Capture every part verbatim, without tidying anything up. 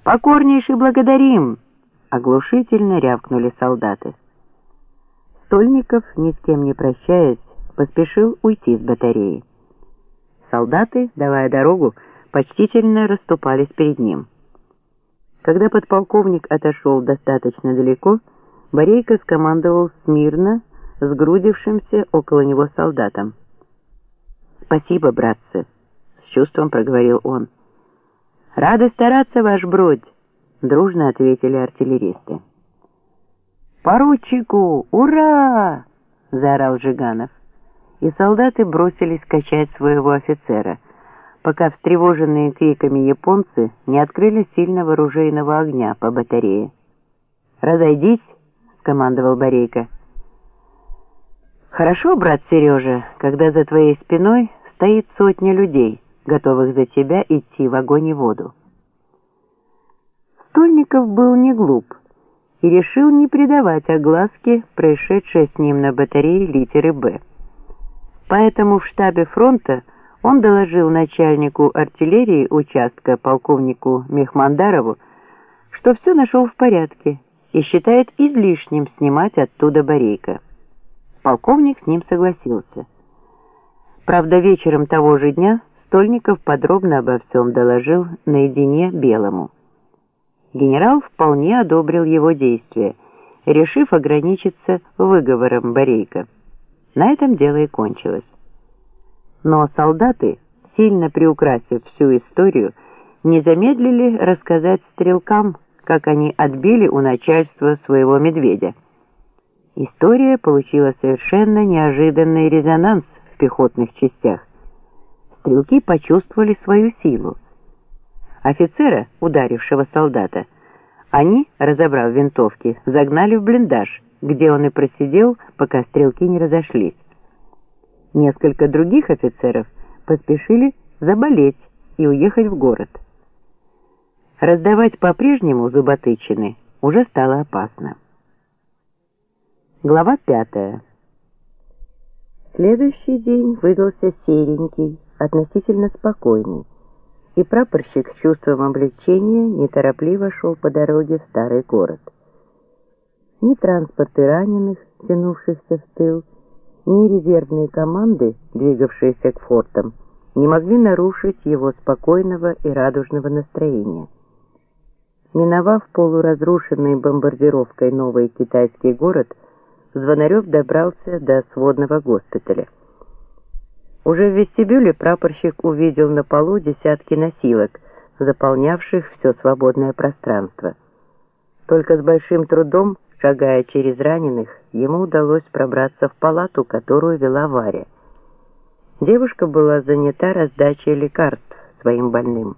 «Покорнейше благодарим!» — оглушительно рявкнули солдаты. Стольников, ни с кем не прощаясь, поспешил уйти с батареи. Солдаты, давая дорогу, почтительно расступались перед ним. Когда подполковник отошел достаточно далеко, Борейко скомандовал смирно сгрудившимся около него солдатам. «Спасибо, братцы!» — с чувством проговорил он. «Рады стараться, ваш бродь!» — дружно ответили артиллеристы. «Поручику! Ура!» — заорал Жиганов. И солдаты бросились качать своего офицера, пока встревоженные криками японцы не открыли сильного ружейного огня по батарее. «Разойдись!» — скомандовал Борейко. «Хорошо, брат Сережа, когда за твоей спиной стоит сотня людей, готовых за тебя идти в огонь и воду». Стольников был не глуп и решил не придавать огласке происшедшее с ним на батарее литеры «Б». Поэтому в штабе фронта он доложил начальнику артиллерии участка полковнику Мехмандарову, что все нашел в порядке и считает излишним снимать оттуда Борейко. Полковник с ним согласился. Правда, вечером того же дня Стольников подробно обо всем доложил наедине Белому. Генерал вполне одобрил его действия, решив ограничиться выговором Борейко. На этом дело и кончилось. Но солдаты, сильно приукрасив всю историю, не замедлили рассказать стрелкам, как они отбили у начальства своего медведя. История получила совершенно неожиданный резонанс в пехотных частях. Стрелки почувствовали свою силу. Офицера, ударившего солдата, они, разобрав винтовки, загнали в блиндаж, где он и просидел, пока стрелки не разошлись. Несколько других офицеров поспешили заболеть и уехать в город. Раздавать по-прежнему зуботычины уже стало опасно. Глава пятая. Следующий день выдался серенький, относительно спокойный, и прапорщик с чувством облегчения неторопливо шел по дороге в старый город. Ни транспорты раненых, тянувшихся в тыл, ни резервные команды, двигавшиеся к фортам, не могли нарушить его спокойного и радужного настроения. Миновав полуразрушенный бомбардировкой новый китайский город, Звонарев добрался до сводного госпиталя. Уже в вестибюле прапорщик увидел на полу десятки носилок, заполнявших все свободное пространство. Только с большим трудом, шагая через раненых, ему удалось пробраться в палату, которую вела Варя. Девушка была занята раздачей лекарств своим больным.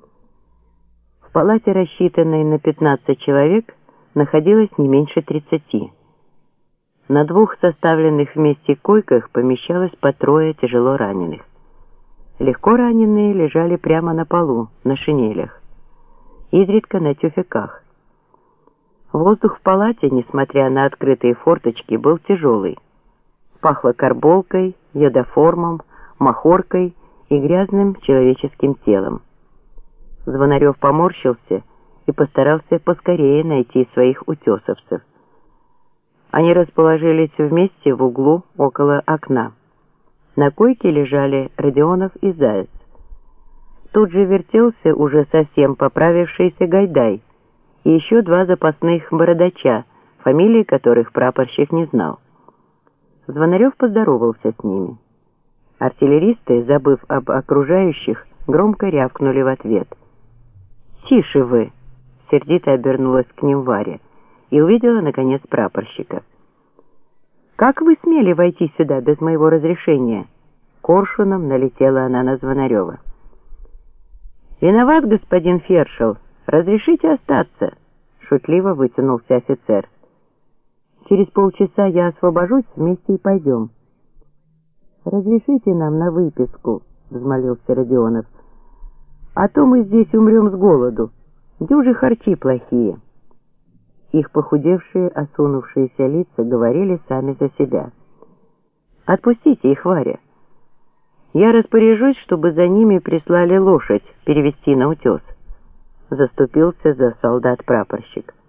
В палате, рассчитанной на пятнадцать человек, находилось не меньше тридцати. На двух составленных вместе койках помещалось по трое тяжело раненых. Легко раненые лежали прямо на полу, на шинелях, изредка на тюфяках. Воздух в палате, несмотря на открытые форточки, был тяжелый. Пахло карболкой, йодоформом, махоркой и грязным человеческим телом. Звонарев поморщился и постарался поскорее найти своих утесовцев. Они расположились вместе в углу около окна. На койке лежали Родионов и Заяц. Тут же вертелся уже совсем поправившийся Гайдай и еще два запасных бородача, фамилии которых прапорщик не знал. Звонарев поздоровался с ними. Артиллеристы, забыв об окружающих, громко рявкнули в ответ. «Тише вы!» — сердито обернулась к ним Варя и увидела, наконец, прапорщика. «Как вы смели войти сюда без моего разрешения?» Коршуном налетела она на Звонарева. «Виноват, господин Фершел. Разрешите остаться?» Шутливо вытянулся офицер. «Через полчаса я освобожусь, вместе и пойдем». «Разрешите нам на выписку», — взмолился Родионов. «А то мы здесь умрем с голоду. Дюжи харчи плохие». Их похудевшие, осунувшиеся лица говорили сами за себя. «Отпустите их, Варя. Я распоряжусь, чтобы за ними прислали лошадь перевести на утес. заступился за солдат прапорщик.